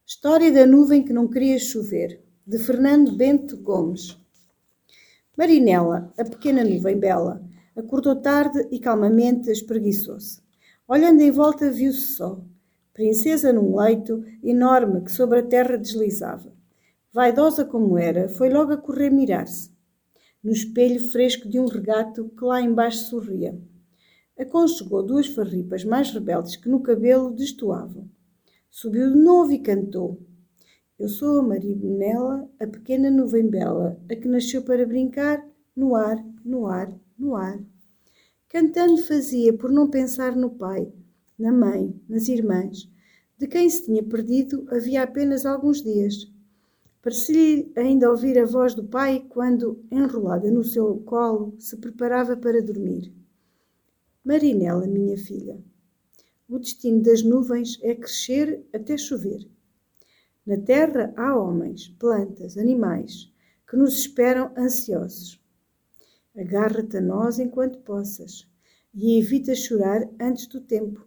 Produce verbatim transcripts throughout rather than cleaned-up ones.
História da nuvem que não queria chover, de Fernando Bento Gomes. Marinela, a pequena nuvem bela, acordou tarde e calmamente espreguiçou-se. Olhando em volta, viu-se só, princesa num leito enorme que sobre a terra deslizava. Vaidosa como era, foi logo a correr mirar-se, no espelho fresco de um regato que lá embaixo sorria. Aconchegou duas farripas mais rebeldes que no cabelo destoavam. Subiu de novo e cantou. Eu sou a Marinela, a pequena nuvem bela, a que nasceu para brincar no ar, no ar, no ar. Cantando fazia por não pensar no pai, na mãe, nas irmãs, de quem se tinha perdido havia apenas alguns dias. Parecia-lhe ainda ouvir a voz do pai quando, enrolada no seu colo, se preparava para dormir. Marinela, minha filha, o destino das nuvens é crescer até chover. Na terra há homens, plantas, animais, que nos esperam ansiosos. Agarra-te a nós enquanto possas e evita chorar antes do tempo.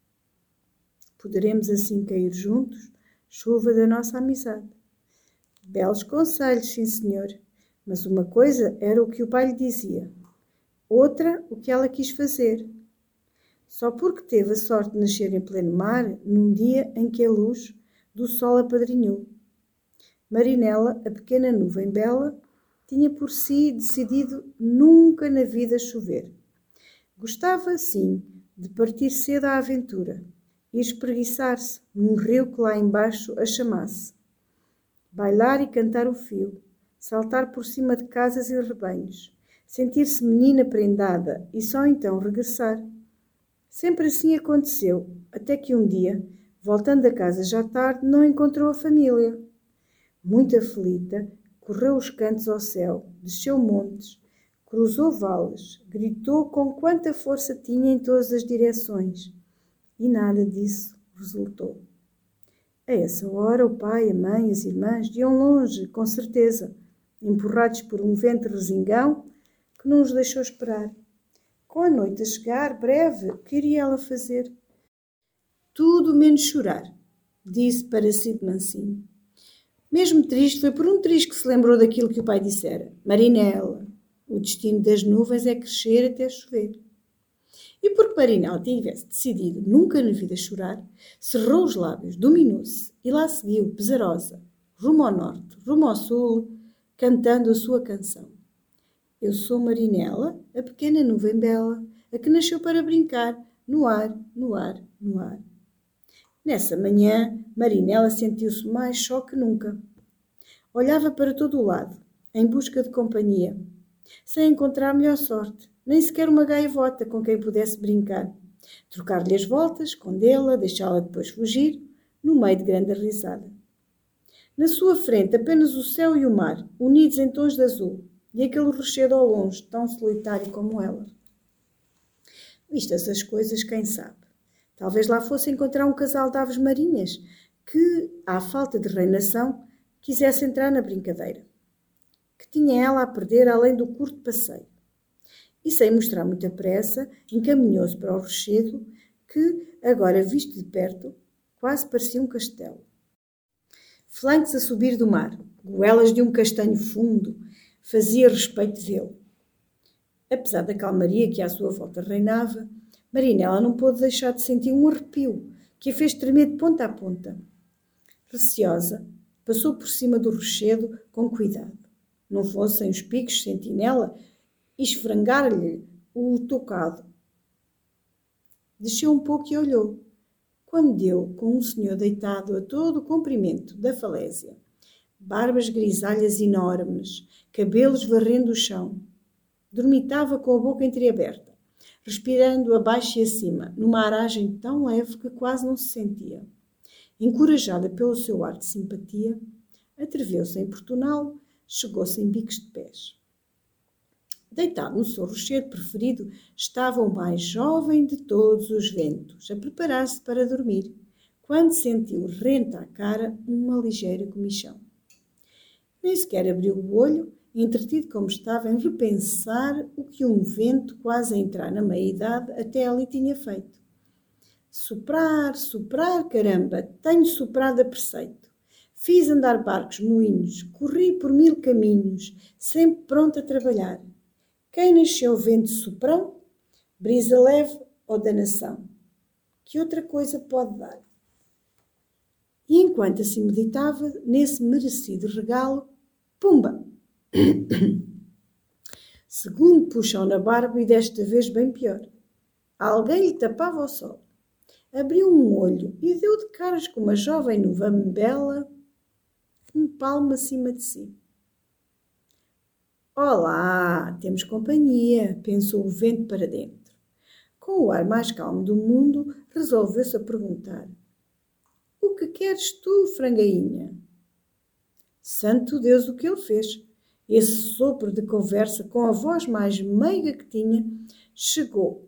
Poderemos assim cair juntos, chuva da nossa amizade. Belos conselhos, sim senhor, mas uma coisa era o que o pai lhe dizia, outra o que ela quis fazer. Só porque teve a sorte de nascer em pleno mar, num dia em que a luz do sol apadrinhou. Marinela, a pequena nuvem bela, tinha por si decidido nunca na vida chover. Gostava, sim, de partir cedo à aventura e espreguiçar-se num rio que lá embaixo a chamasse. Bailar e cantar o fio, saltar por cima de casas e rebanhos, sentir-se menina prendada e só então regressar. Sempre assim aconteceu, até que um dia, voltando a casa já tarde, não encontrou a família. Muito aflita, correu os cantos ao céu, desceu montes, cruzou vales, gritou com quanta força tinha em todas as direções. E nada disso resultou. A essa hora o pai, a mãe, as irmãs iam longe, com certeza, empurrados por um vento resingão que não os deixou esperar. Com a noite a chegar, breve, o que iria ela fazer? Tudo menos chorar, disse para si de mansinho. Mesmo triste, foi por um triz que se lembrou daquilo que o pai dissera. Marinela, o destino das nuvens é crescer até chover. E porque Marinela tivesse decidido nunca na vida chorar, cerrou os lábios, dominou-se e lá seguiu, pesarosa, rumo ao norte, rumo ao sul, cantando a sua canção. Eu sou Marinela, a pequena nuvem bela, a que nasceu para brincar, no ar, no ar, no ar. Nessa manhã, Marinela sentiu-se mais só que nunca. Olhava para todo o lado, em busca de companhia, sem encontrar melhor sorte, nem sequer uma gaivota com quem pudesse brincar, trocar-lhe as voltas, escondê-la, deixá-la depois fugir, no meio de grande risada. Na sua frente, apenas o céu e o mar, unidos em tons de azul, e aquele rochedo ao longe, tão solitário como ela. Vistas as coisas, quem sabe? Talvez lá fosse encontrar um casal de aves marinhas que, à falta de reinação, quisesse entrar na brincadeira. Que tinha ela a perder além do curto passeio? E, sem mostrar muita pressa, encaminhou-se para o rochedo que, agora visto de perto, quase parecia um castelo. Flancos a subir do mar, goelas de um castanho fundo, fazia respeito dele. Apesar da calmaria que à sua volta reinava, Marinela não pôde deixar de sentir um arrepio que a fez tremer de ponta a ponta. Receosa, passou por cima do rochedo com cuidado. Não fossem os picos sentinela esfrangar-lhe o tocado. Desceu um pouco e olhou, quando deu com um senhor deitado a todo o comprimento da falésia. Barbas grisalhas enormes, cabelos varrendo o chão. Dormitava com a boca entreaberta, respirando abaixo e acima, numa aragem tão leve que quase não se sentia. Encorajada pelo seu ar de simpatia, atreveu-se a importuná-lo, chegou-se em bicos de pés. Deitado no seu rochedo preferido, estava o mais jovem de todos os ventos, a preparar-se para dormir, quando sentiu rente à cara uma ligeira comichão. Nem sequer abriu o olho, entretido como estava em repensar o que um vento quase a entrar na meia-idade até ali tinha feito. Soprar, soprar, caramba, tenho soprado a preceito. Fiz andar barcos, moinhos, corri por mil caminhos, sempre pronto a trabalhar. Quem nasceu vento soprão, brisa leve ou danação? Que outra coisa pode dar? E enquanto assim meditava, nesse merecido regalo, pumba! Segundo puxão na barba e desta vez bem pior. Alguém lhe tapava o sol. Abriu um olho e deu de caras com uma jovem novambela, um palmo acima de si. Olá, temos companhia, pensou o vento para dentro. Com o ar mais calmo do mundo, resolveu-se a perguntar. O que queres tu, frangainha? Santo Deus, o que ele fez! Esse sopro de conversa, com a voz mais meiga que tinha, chegou.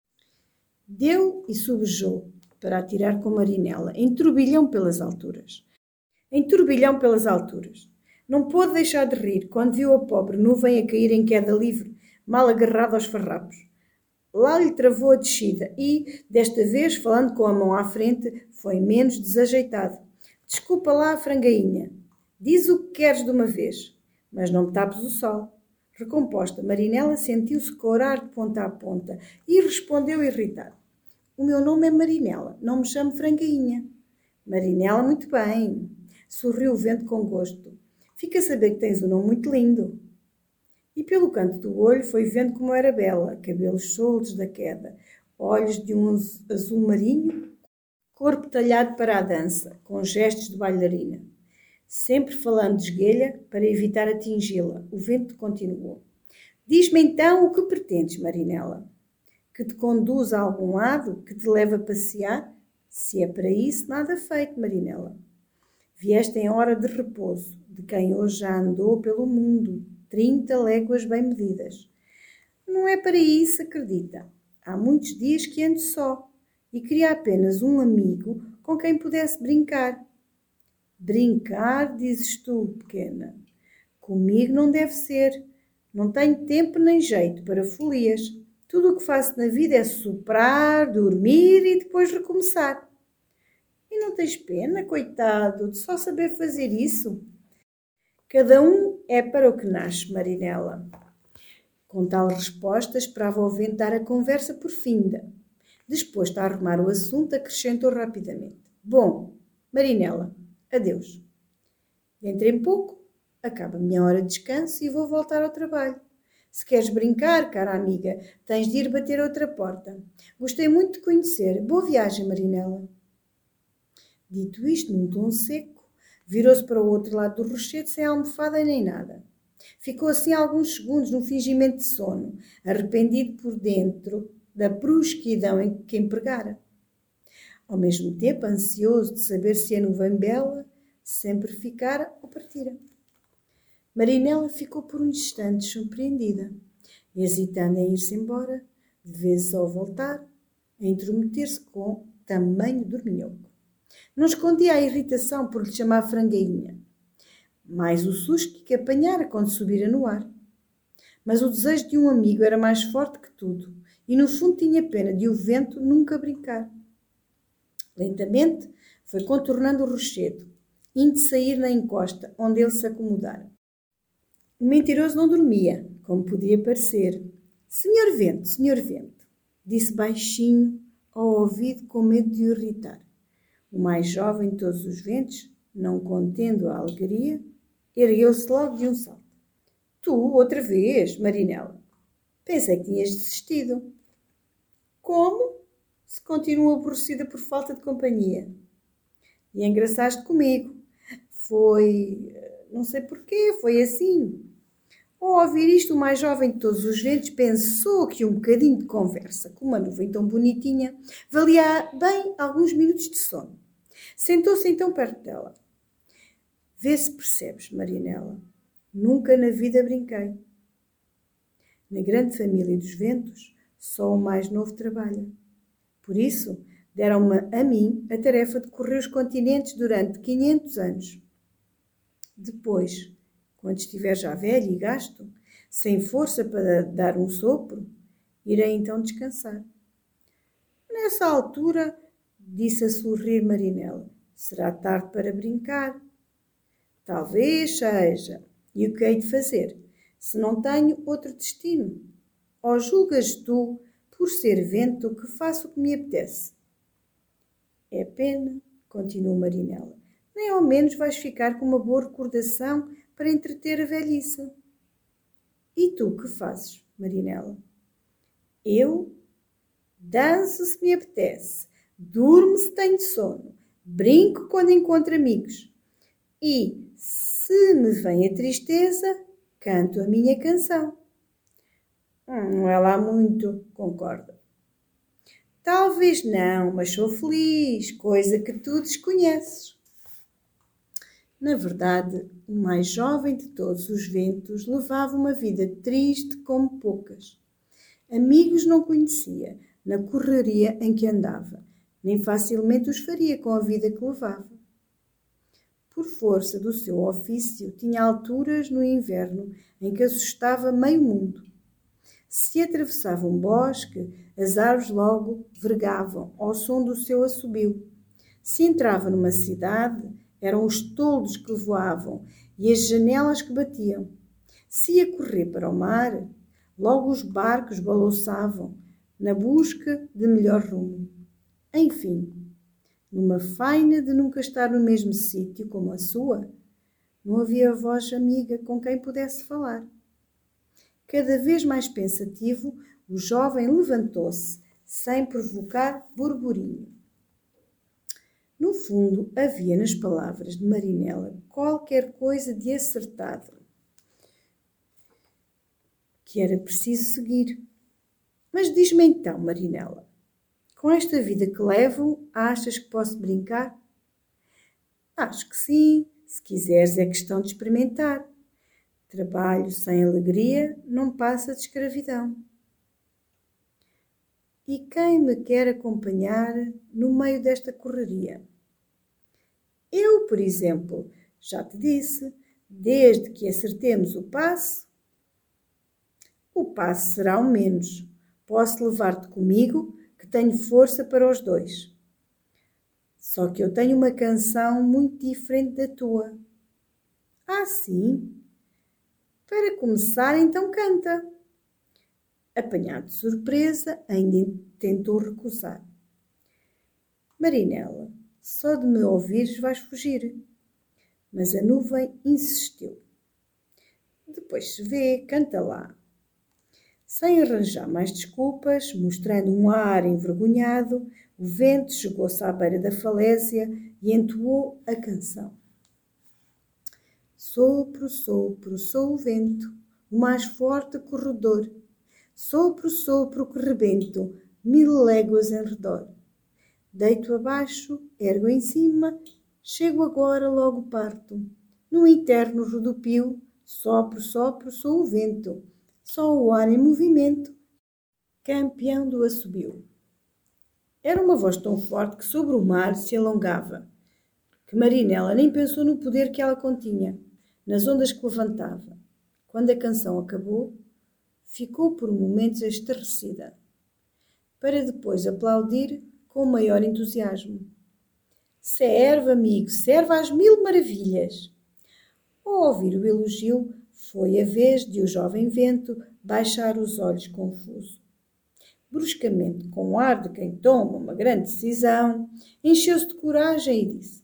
Deu e subejou para atirar com Marinela, em turbilhão pelas alturas. Em turbilhão pelas alturas. Não pôde deixar de rir quando viu a pobre nuvem a cair em queda livre, mal agarrada aos farrapos. Lá lhe travou a descida e, desta vez, falando com a mão à frente, foi menos desajeitado. Desculpa lá, frangainha. Diz o que queres de uma vez, mas não me tapes o sol. Recomposta, Marinela sentiu-se corar de ponta a ponta e respondeu irritada. O meu nome é Marinela, não me chamo frangainha. Marinela, muito bem. Sorriu o vento com gosto. Fica a saber que tens um nome muito lindo. E pelo canto do olho foi vendo como era bela, cabelos soltos da queda, olhos de um azul marinho, corpo talhado para a dança, com gestos de bailarina. Sempre falando de esguelha para evitar atingi-la, o vento continuou. Diz-me então o que pretendes, Marinela? Que te conduz a algum lado, que te leve a passear? Se é para isso, nada feito, Marinela. Vieste em hora de repouso, de quem hoje já andou pelo mundo, trinta léguas bem medidas. Não é para isso, acredita. Há muitos dias que ando só e queria apenas um amigo com quem pudesse brincar. Brincar, dizes tu, pequena. Comigo não deve ser. Não tenho tempo nem jeito para folias. Tudo o que faço na vida é soprar, dormir e depois recomeçar. E não tens pena, coitado, de só saber fazer isso? Cada um é para o que nasce, Marinela. Com tal resposta, esperava o vento dar a conversa por finda. Disposto a arrumar o assunto, acrescentou rapidamente. Bom, Marinela, adeus. Dentro em pouco, acaba a minha hora de descanso e vou voltar ao trabalho. Se queres brincar, cara amiga, tens de ir bater outra porta. Gostei muito de conhecer. Boa viagem, Marinela. Dito isto, num tom seco, virou-se para o outro lado do rochedo sem almofada nem nada. Ficou assim alguns segundos num fingimento de sono, arrependido por dentro da brusquidão em que empregara. Ao mesmo tempo, ansioso de saber se a nuvem bela sempre ficara ou partira. Marinela ficou por um instante surpreendida, hesitando em ir-se embora, de vezes ao voltar, a intrometer-se com tamanho dorminhoco. Não escondia a irritação por lhe chamar frangainha, mais o susto que apanhara quando subira no ar. Mas o desejo de um amigo era mais forte que tudo, e no fundo tinha pena de o vento nunca brincar. Lentamente foi contornando o rochedo, indo sair na encosta, onde ele se acomodara. O mentiroso não dormia, como podia parecer. Senhor Vento, Senhor Vento, disse baixinho ao ouvido com medo de o irritar. O mais jovem de todos os ventos, não contendo a alegria, ergueu-se logo de um salto. Tu, outra vez, Marinela. Pensei que tinhas desistido. Como? Se continuo aborrecida por falta de companhia. E engraçaste comigo. Foi... não sei porquê, foi assim. Ao ouvir isto, o mais jovem de todos os ventos pensou que um bocadinho de conversa com uma nuvem tão bonitinha valia bem alguns minutos de sono. Sentou-se então perto dela. Vê se percebes, Marinela. Nunca na vida brinquei. Na grande família dos ventos, só o mais novo trabalha. Por isso, deram-me a mim a tarefa de correr os continentes durante quinhentos anos. Depois, quando estiver já velho e gasto, sem força para dar um sopro, irei então descansar. Nessa altura, disse a sorrir Marinela, será tarde para brincar. Talvez seja. E o que hei de fazer, se não tenho outro destino? Ou julgas tu, por ser vento, que faço o que me apetece? É pena, continuou Marinela. Nem ao menos vais ficar com uma boa recordação para entreter a velhice. E tu que fazes, Marinela? Eu danço se me apetece, durmo se tenho sono, brinco quando encontro amigos. E, se me vem a tristeza, canto a minha canção. Hum, não é lá muito, concorda. Talvez não, mas sou feliz, coisa que tu desconheces. Na verdade, o mais jovem de todos os ventos levava uma vida triste como poucas. Amigos não conhecia, na correria em que andava, nem facilmente os faria com a vida que levava. Por força do seu ofício, tinha alturas no inverno em que assustava meio mundo. Se atravessava um bosque, as árvores logo vergavam ao som do seu assobio. Se entrava numa cidade, eram os toldos que voavam e as janelas que batiam. Se ia correr para o mar, logo os barcos balouçavam, na busca de melhor rumo. Enfim, numa faina de nunca estar no mesmo sítio como a sua, não havia voz amiga com quem pudesse falar. Cada vez mais pensativo, o jovem levantou-se, sem provocar burburinho. No fundo, havia nas palavras de Marinela qualquer coisa de acertado, que era preciso seguir. Mas diz-me então, Marinela, com esta vida que levo, achas que posso brincar? Acho que sim, se quiseres é questão de experimentar. Trabalho sem alegria não passa de escravidão. E quem me quer acompanhar no meio desta correria? Eu, por exemplo, já te disse, desde que acertemos o passo, o passo será o menos. Posso levar-te comigo, que tenho força para os dois. Só que eu tenho uma canção muito diferente da tua. Ah, sim? Para começar, então canta. Apanhado de surpresa, ainda tentou recusar. Marinela, só de me ouvires vais fugir. Mas a nuvem insistiu. Depois se vê, canta lá. Sem arranjar mais desculpas, mostrando um ar envergonhado, o vento chegou-se à beira da falésia e entoou a canção. Sopro, sopro, sou o vento, o mais forte corredor. Sopro, sopro que rebento, mil léguas em redor. Deito abaixo, ergo em cima, chego agora logo parto. No eterno rodopio, sopro, sopro, sou o vento. Só o ar em movimento, campeão do assobio. Era uma voz tão forte que sobre o mar se alongava, que Marinela nem pensou no poder que ela continha, nas ondas que levantava. Quando a canção acabou, ficou por momentos estarrecida, para depois aplaudir com maior entusiasmo. Serve, amigo, serve às mil maravilhas! Ao ouvir o elogio, foi a vez de o jovem vento baixar os olhos confuso. Bruscamente, com o ar de quem toma uma grande decisão, encheu-se de coragem e disse: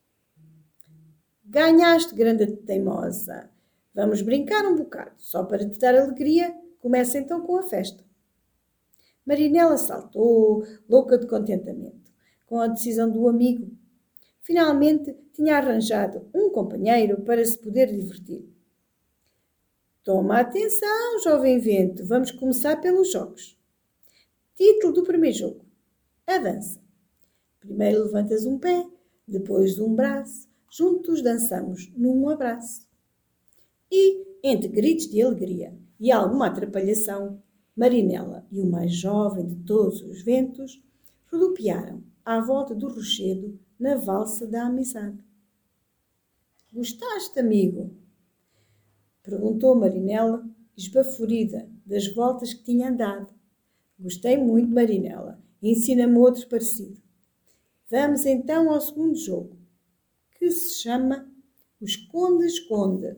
Ganhaste, grande teimosa. Vamos brincar um bocado, só para te dar alegria. Começa então com a festa. Marinela saltou, louca de contentamento, com a decisão do amigo. Finalmente tinha arranjado um companheiro para se poder divertir. Toma atenção, jovem vento, vamos começar pelos jogos. Título do primeiro jogo: a dança. Primeiro levantas um pé, depois um braço, juntos dançamos num abraço. E, entre gritos de alegria e alguma atrapalhação, Marinela e o mais jovem de todos os ventos rodopiaram à volta do rochedo na valsa da amizade. Gostaste, amigo? Perguntou Marinela, esbaforida das voltas que tinha andado. Gostei muito, Marinela. Ensina-me outro parecido. Vamos então ao segundo jogo, que se chama O esconde-esconde.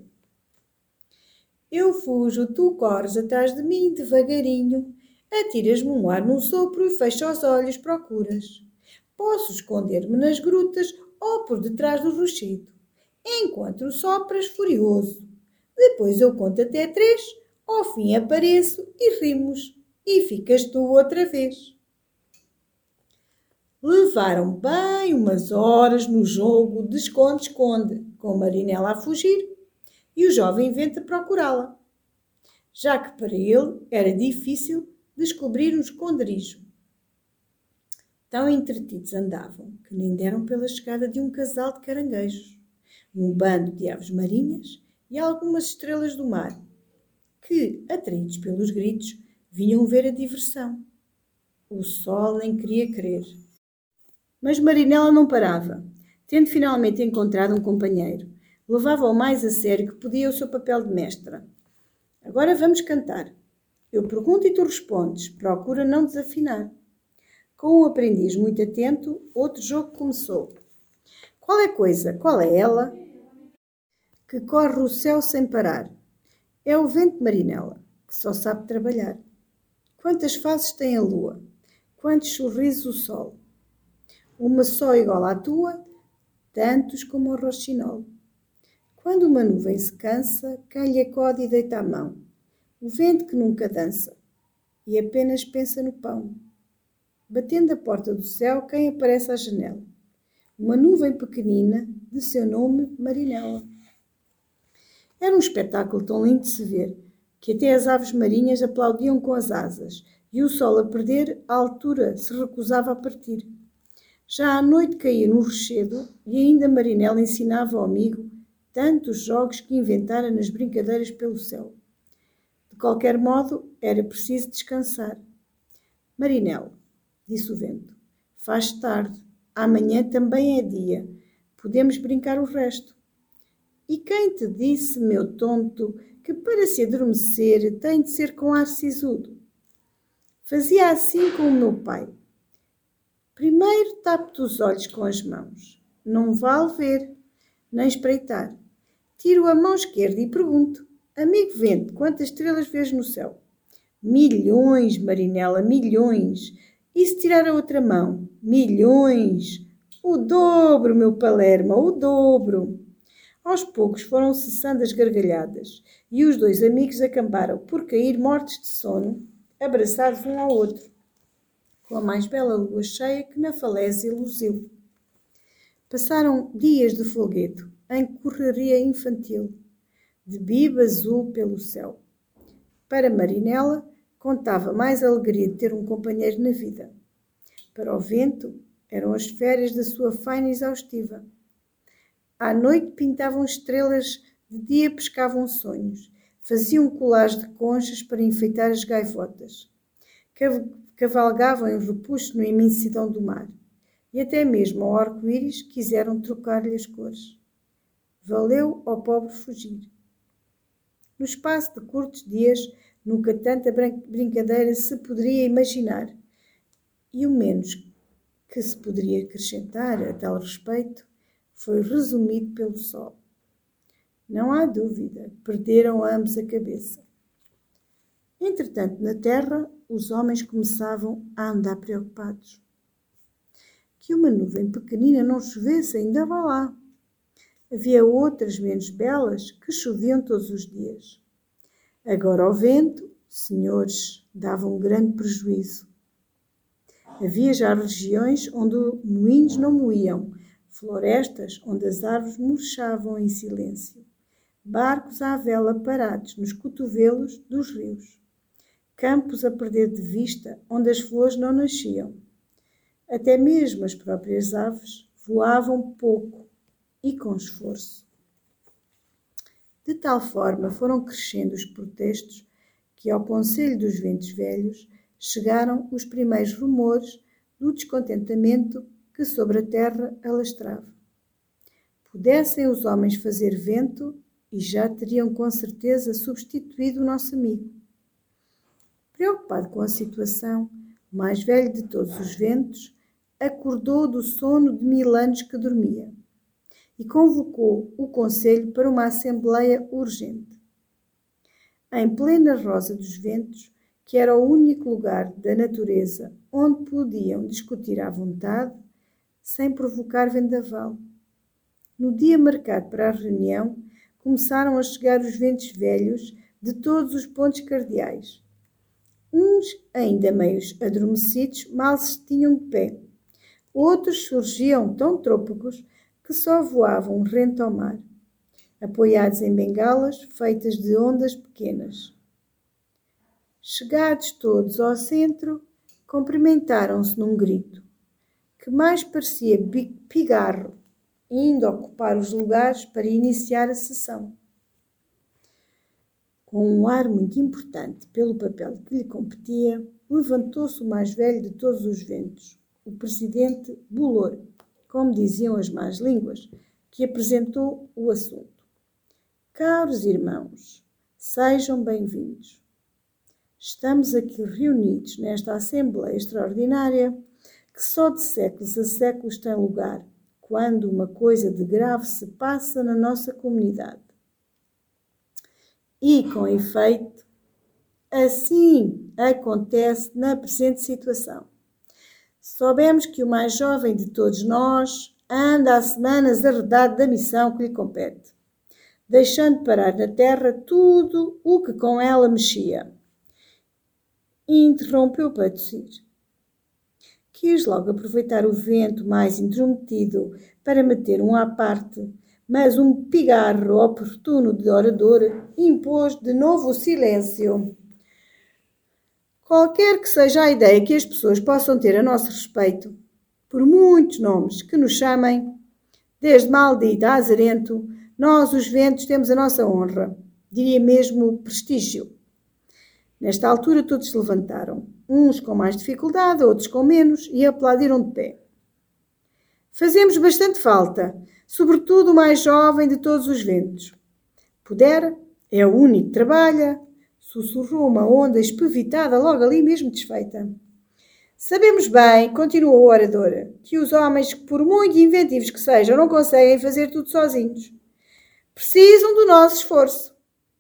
Eu fujo, tu corres atrás de mim devagarinho, atiras-me um ar num sopro e fecha os olhos, procuras. Posso esconder-me nas grutas ou por detrás do rochedo, enquanto sopras furioso. Depois eu conto até três, ao fim apareço e rimos, e ficas tu outra vez. Levaram bem umas horas no jogo de esconde-esconde, com Marinela a fugir e o jovem vento a procurá-la, já que para ele era difícil descobrir um esconderijo. Tão entretidos andavam que nem deram pela chegada de um casal de caranguejos, um bando de aves marinhas e algumas estrelas do mar, que, atraídos pelos gritos, vinham ver a diversão. O sol nem queria crer. Mas Marinela não parava. Tendo finalmente encontrado um companheiro, levava-o mais a sério que podia o seu papel de mestra. Agora vamos cantar. Eu pergunto e tu respondes. Procura não desafinar. Com o aprendiz muito atento, outro jogo começou. Qual é a coisa? Qual é ela? Que corre o céu sem parar. É o vento, Marinela, que só sabe trabalhar. Quantas faces tem a lua? Quantos sorrisos o sol? Uma só igual à tua, tantos como o roxinol. Quando uma nuvem se cansa, quem lhe acode e deita a mão? O vento que nunca dança e apenas pensa no pão. Batendo a porta do céu, quem aparece à janela? Uma nuvem pequenina, de seu nome Marinela. Era um espetáculo tão lindo de se ver, que até as aves marinhas aplaudiam com as asas, e o sol a perder a altura se recusava a partir. Já à noite caía no rochedo, e ainda Marinela ensinava ao amigo tantos jogos que inventara nas brincadeiras pelo céu. De qualquer modo, era preciso descansar. Marinela, disse o vento, faz tarde, amanhã também é dia, podemos brincar o resto. E quem te disse, meu tonto, que para se adormecer tem de ser com ar sisudo? Fazia assim com o meu pai. Primeiro tapo-te os olhos com as mãos. Não vale ver, nem espreitar. Tiro a mão esquerda e pergunto, amigo vento, quantas estrelas vês no céu? Milhões, Marinela, milhões. E se tirar a outra mão? Milhões. O dobro, meu Palerma, o dobro. Aos poucos foram cessando as gargalhadas e os dois amigos acabaram por cair mortos de sono, abraçados um ao outro, com a mais bela lua cheia que na falésia luziu. Passaram dias de folguedo, em correria infantil, de biba azul pelo céu. Para Marinela, contava mais a alegria de ter um companheiro na vida. Para o vento, eram as férias da sua faina exaustiva. À noite pintavam estrelas, de dia pescavam sonhos, faziam colares de conchas para enfeitar as gaivotas, cavalgavam em repuxo na imensidão do mar, e até mesmo ao arco-íris quiseram trocar-lhe as cores. Valeu ao pobre fugir. No espaço de curtos dias, nunca tanta brincadeira se poderia imaginar, e o menos que se poderia acrescentar a tal respeito foi resumido pelo sol. Não há dúvida, perderam ambos a cabeça. Entretanto, na terra, os homens começavam a andar preocupados. Que uma nuvem pequenina não chovesse, ainda vá lá. Havia outras menos belas que choviam todos os dias. Agora o vento, senhores, dava um grande prejuízo. Havia já regiões onde moinhos não moíam, florestas onde as árvores murchavam em silêncio, barcos à vela parados nos cotovelos dos rios, campos a perder de vista onde as flores não nasciam. Até mesmo as próprias aves voavam pouco e com esforço. De tal forma foram crescendo os protestos que ao Conselho dos Ventos Velhos chegaram os primeiros rumores do descontentamento que sobre a terra alastrava. Pudessem os homens fazer vento e já teriam com certeza substituído o nosso amigo. Preocupado com a situação, o mais velho de todos os ventos acordou do sono de mil anos que dormia e convocou o Conselho para uma assembleia urgente. Em plena Rosa dos Ventos, que era o único lugar da natureza onde podiam discutir à vontade, sem provocar vendaval. No dia marcado para a reunião, começaram a chegar os ventos velhos de todos os pontos cardeais. Uns, ainda meios adormecidos, mal se tinham de pé. Outros surgiam tão trôpegos que só voavam rente ao mar, apoiados em bengalas feitas de ondas pequenas. Chegados todos ao centro, cumprimentaram-se num grito, que mais parecia pigarro, indo ocupar os lugares para iniciar a sessão. Com um ar muito importante pelo papel que lhe competia, levantou-se o mais velho de todos os ventos, o presidente Bolor, como diziam as más línguas, que apresentou o assunto. Caros irmãos, sejam bem-vindos. Estamos aqui reunidos nesta Assembleia Extraordinária que só de séculos a séculos tem lugar, quando uma coisa de grave se passa na nossa comunidade. E, com efeito, assim acontece na presente situação. Soubemos que o mais jovem de todos nós anda há semanas arredado da missão que lhe compete, deixando parar na terra tudo o que com ela mexia. E interrompeu para tossir. Quis logo aproveitar o vento mais intrometido para meter um à parte, mas um pigarro oportuno de orador impôs de novo o silêncio. Qualquer que seja a ideia que as pessoas possam ter a nosso respeito, por muitos nomes que nos chamem, desde maldito a azarento, nós, os ventos, temos a nossa honra, diria mesmo prestígio. Nesta altura todos se levantaram, uns com mais dificuldade, outros com menos, e aplaudiram de pé. Fazemos bastante falta, sobretudo o mais jovem de todos os ventos. Puder, é o único que trabalha, sussurrou uma onda espevitada logo ali mesmo desfeita. Sabemos bem, continuou a oradora, que os homens, por muito inventivos que sejam, não conseguem fazer tudo sozinhos. Precisam do nosso esforço.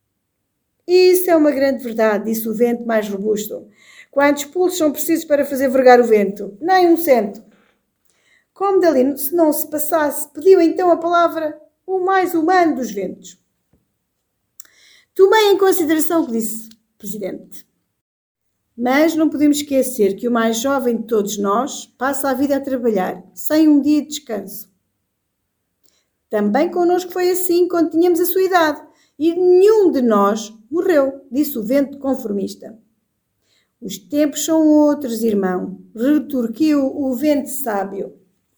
Isso é uma grande verdade, disse o vento mais robusto. Quantos pulsos são precisos para fazer vergar o vento? Nem um cento. Como dali se não se passasse, pediu então a palavra o mais humano dos ventos. Tomei em consideração o que disse, Presidente. Mas não podemos esquecer que o mais jovem de todos nós passa a vida a trabalhar, sem um dia de descanso. Também connosco foi assim quando tínhamos a sua idade, e nenhum de nós morreu, disse o vento conformista. Os tempos são outros, irmão, retorquiu o vento sábio.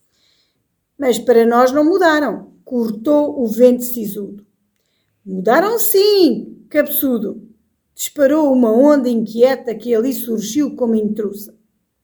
Mas para nós não mudaram, cortou o vento sisudo. Mudaram sim, cabeçudo, disparou uma onda inquieta que ali surgiu como intrusa.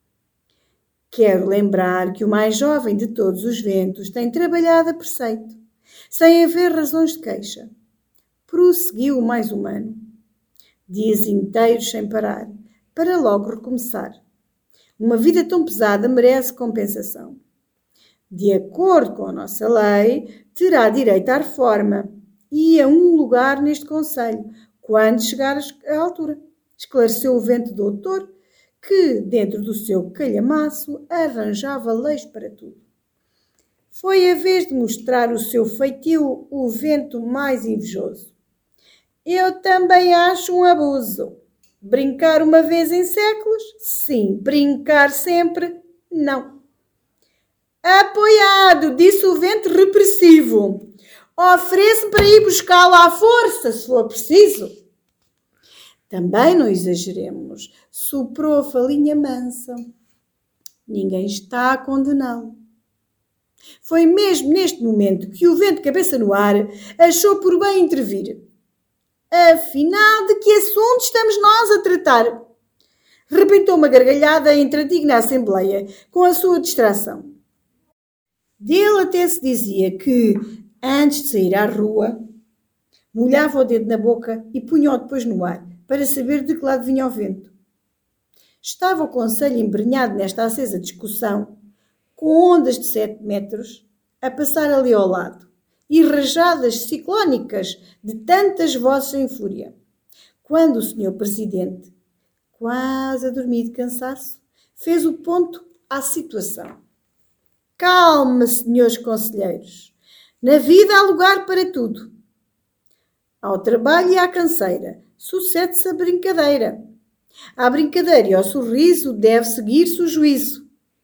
Quero lembrar que o mais jovem de todos os ventos tem trabalhado a preceito, sem haver razões de queixa. Prosseguiu o mais humano. Dias inteiros sem parar, para logo recomeçar. Uma vida tão pesada merece compensação. De acordo com a nossa lei, terá direito à reforma e a um lugar neste conselho, quando chegar a altura, esclareceu o vento doutor, que, dentro do seu calhamaço, arranjava leis para tudo. Foi a vez de mostrar o seu feitio o vento mais invejoso. Eu também acho um abuso. Brincar uma vez em séculos? Sim. Brincar sempre? Não. Apoiado, disse o vento repressivo. Ofereço-me para ir buscá-lo à força, se for preciso. Também não exageremos, soprou a falinha mansa. Ninguém está a condená-lo. Foi mesmo neste momento que o vento cabeça no ar achou por bem intervir. Afinal, de que assunto estamos nós a tratar? Rebentou uma gargalhada entre a digna Assembleia com a sua distração. Dele até se dizia que, antes de sair à rua, molhava o dedo na boca e punha-o depois no ar, para saber de que lado vinha o vento. Estava o conselho embrenhado nesta acesa discussão, com ondas de sete metros, a passar ali ao lado, e rajadas ciclónicas de tantas vozes em fúria. Quando o senhor Presidente, quase a dormir de cansaço, fez o ponto à situação. Calma, senhores conselheiros. Na vida há lugar para tudo. Ao trabalho e à canseira sucede-se a brincadeira. À brincadeira e ao sorriso deve seguir-se o juízo.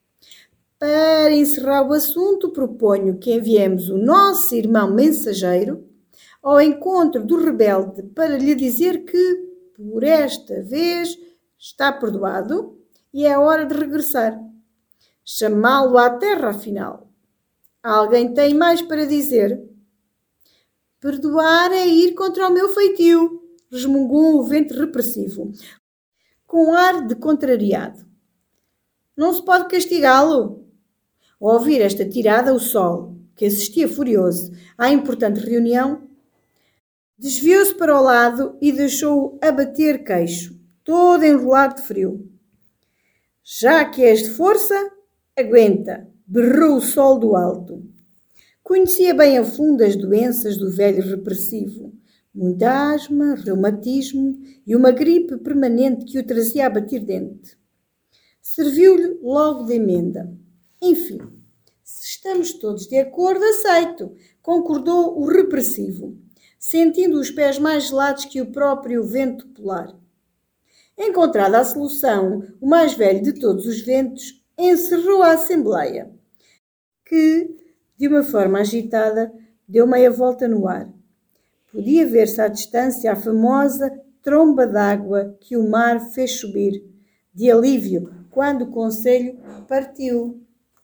Para encerrar o assunto, proponho que enviemos o nosso irmão mensageiro ao encontro do rebelde para lhe dizer que, por esta vez, está perdoado e é hora de regressar. Chamá-lo à terra, afinal. Alguém tem mais para dizer? Perdoar é ir contra o meu feitio, resmungou o vento repressivo, com ar de contrariado. Não se pode castigá-lo. Ao ouvir esta tirada, o sol, que assistia furioso à importante reunião, desviou-se para o lado e deixou-o abater queixo, todo enrolado de frio. Já que és de força, aguenta, berrou o sol do alto. Conhecia bem a fundo as doenças do velho repressivo, muita asma, reumatismo e uma gripe permanente que o trazia a bater dente. Serviu-lhe logo de emenda. Enfim, se estamos todos de acordo, aceito, concordou o repressivo, sentindo os pés mais gelados que o próprio vento polar. Encontrada a solução, o mais velho de todos os ventos encerrou a Assembleia, que, de uma forma agitada, deu meia volta no ar. Podia ver-se à distância a famosa tromba d'água que o mar fez subir, de alívio, quando o conselho partiu.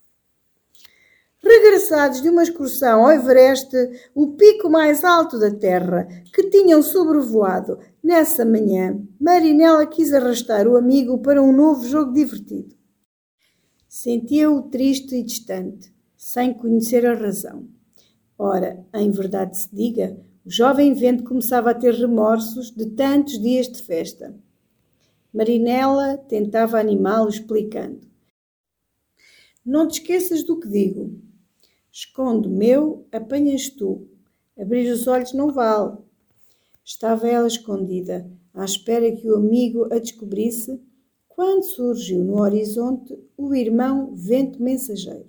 Regressados de uma excursão ao Everest, o pico mais alto da terra, que tinham sobrevoado nessa manhã, Marinela quis arrastar o amigo para um novo jogo divertido. Sentia-o triste e distante, sem conhecer a razão. Ora, em verdade se diga, o jovem vento começava a ter remorsos de tantos dias de festa. Marinela tentava animá-lo explicando. Não te esqueças do que digo. Esconde o meu, apanhas tu. Abrir os olhos não vale. Estava ela escondida, à espera que o amigo a descobrisse, quando surgiu no horizonte o irmão vento mensageiro.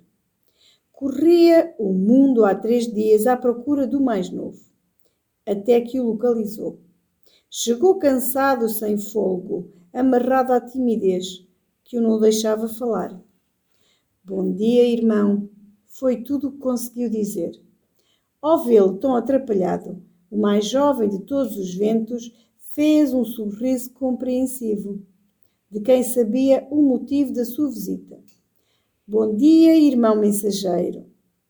Corria o mundo há três dias à procura do mais novo, até que o localizou. Chegou cansado, sem fôlego, amarrado à timidez, que o não deixava falar. Bom dia, irmão, foi tudo o que conseguiu dizer. Ao vê-lo tão atrapalhado, o mais jovem de todos os ventos fez um sorriso compreensivo, de quem sabia o motivo da sua visita. Bom dia, irmão mensageiro.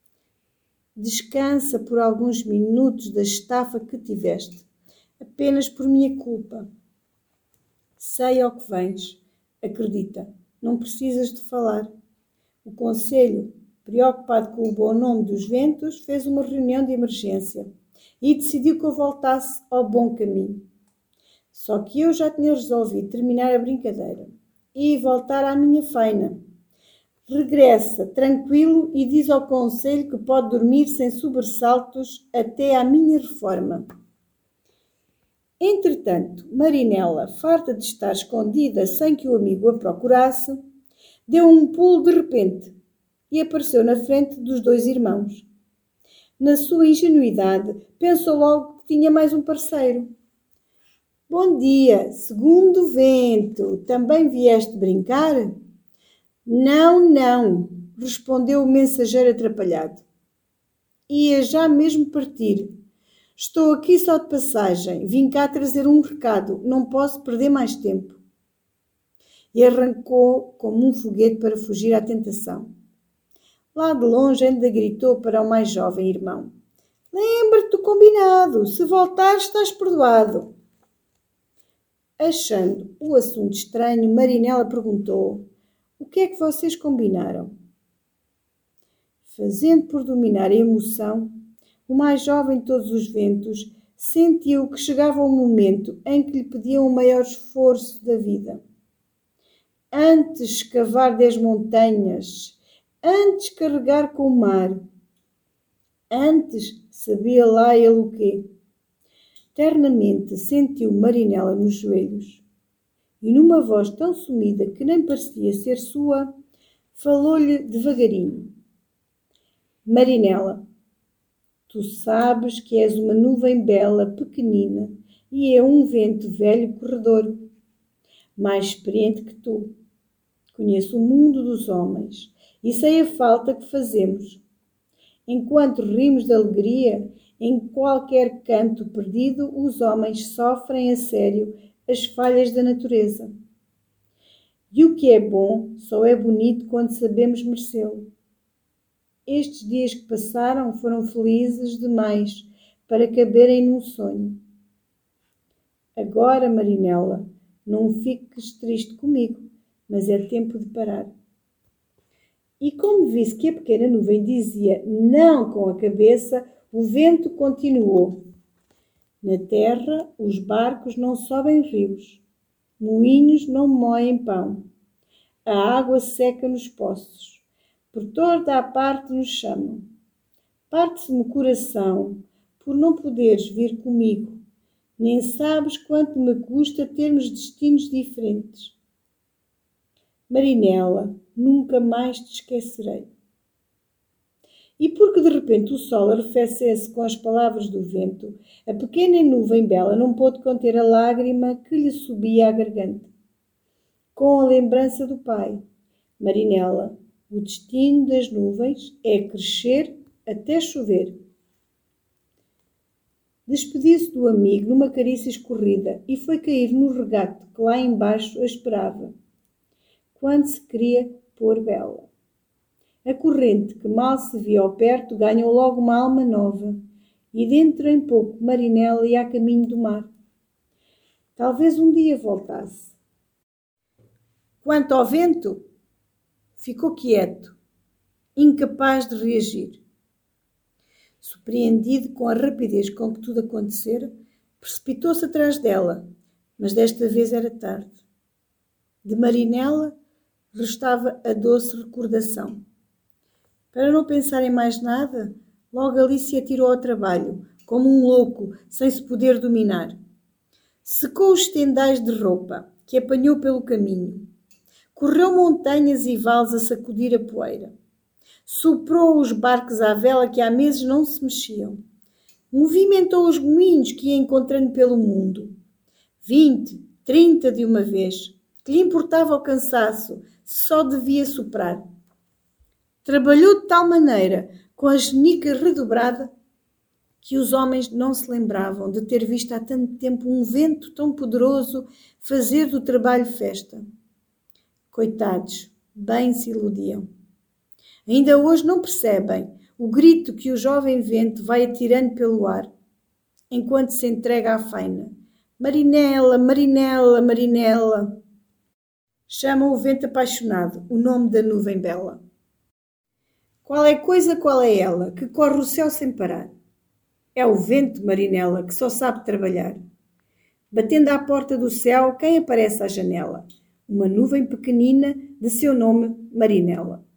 Descansa por alguns minutos da estafa que tiveste, apenas por minha culpa. Sei ao que vens. Acredita, não precisas de falar. O conselho, preocupado com o bom nome dos ventos, fez uma reunião de emergência e decidiu que eu voltasse ao bom caminho. Só que eu já tinha resolvido terminar a brincadeira e voltar à minha faina. Regressa tranquilo e diz ao conselho que pode dormir sem sobressaltos até à minha reforma. Entretanto, Marinela, farta de estar escondida sem que o amigo a procurasse, deu um pulo de repente e apareceu na frente dos dois irmãos. Na sua ingenuidade, pensou logo que tinha mais um parceiro. Bom dia, segundo vento, também vieste brincar? Não, não, respondeu o mensageiro atrapalhado. Ia já mesmo partir. Estou aqui só de passagem, vim cá trazer um recado, não posso perder mais tempo. E arrancou como um foguete para fugir à tentação. Lá de longe ainda gritou para o mais jovem irmão. Lembra-te do combinado, se voltares estás perdoado. Achando o assunto estranho, Marinela perguntou, o que é que vocês combinaram? Fazendo por dominar a emoção, o mais jovem de todos os ventos sentiu que chegava o momento em que lhe pediam o maior esforço da vida. Antes escavar dez montanhas, antes carregar com o mar, antes Sabia lá ele o quê? Ternamente sentiu Marinela nos joelhos e, numa voz tão sumida que nem parecia ser sua, falou-lhe devagarinho. Marinela, tu sabes que és uma nuvem bela, pequenina, e é um vento velho corredor, mais experiente que tu. Conheço o mundo dos homens e sei a falta que fazemos. Enquanto rimos de alegria, em qualquer canto perdido, os homens sofrem a sério as falhas da natureza. E o que é bom só é bonito quando sabemos merecê-lo. Estes dias que passaram foram felizes demais para caberem num sonho. Agora, Marinela, não fiques triste comigo, mas é tempo de parar. E como visse que a pequena nuvem dizia não com a cabeça, o vento continuou. Na terra, os barcos não sobem rios, moinhos não moem pão, a água seca nos poços, por toda a parte nos chamam. Parte-se-me o coração por não poderes vir comigo, nem sabes quanto me custa termos destinos diferentes. Marinela, nunca mais te esquecerei. E porque de repente o sol arrefecesse com as palavras do vento, a pequena nuvem bela não pôde conter a lágrima que lhe subia à garganta. Com a lembrança do pai, Marinela, o destino das nuvens é crescer até chover. Despediu-se do amigo numa carícia escorrida e foi cair no regato que lá embaixo a esperava, quando se queria pôr bela. A corrente, que mal se via ao perto, ganhou logo uma alma nova, e dentro em pouco Marinela ia a caminho do mar. Talvez um dia voltasse. Quanto ao vento, ficou quieto, incapaz de reagir. Surpreendido com a rapidez com que tudo acontecera, precipitou-se atrás dela, mas desta vez era tarde. De Marinela restava a doce recordação. Para não pensar em mais nada, logo ali se atirou ao trabalho, como um louco, sem se poder dominar. Secou os tendais de roupa que apanhou pelo caminho. Correu montanhas e vales a sacudir a poeira. Soprou os barcos à vela que há meses não se mexiam. Movimentou os moinhos que ia encontrando pelo mundo. Vinte, trinta de uma vez. Que lhe importava o cansaço, só devia soprar. Trabalhou de tal maneira, com a genica redobrada, que os homens não se lembravam de ter visto há tanto tempo um vento tão poderoso fazer do trabalho festa. Coitados, bem se iludiam. Ainda hoje não percebem o grito que o jovem vento vai atirando pelo ar, enquanto se entrega à faina. Marinela, Marinela, Marinela. Chama o vento apaixonado, o nome da nuvem bela. Qual é coisa, qual é ela, que corre o céu sem parar? É o vento, Marinela, que só sabe trabalhar. Batendo à porta do céu, quem aparece à janela? Uma nuvem pequenina de seu nome, Marinela.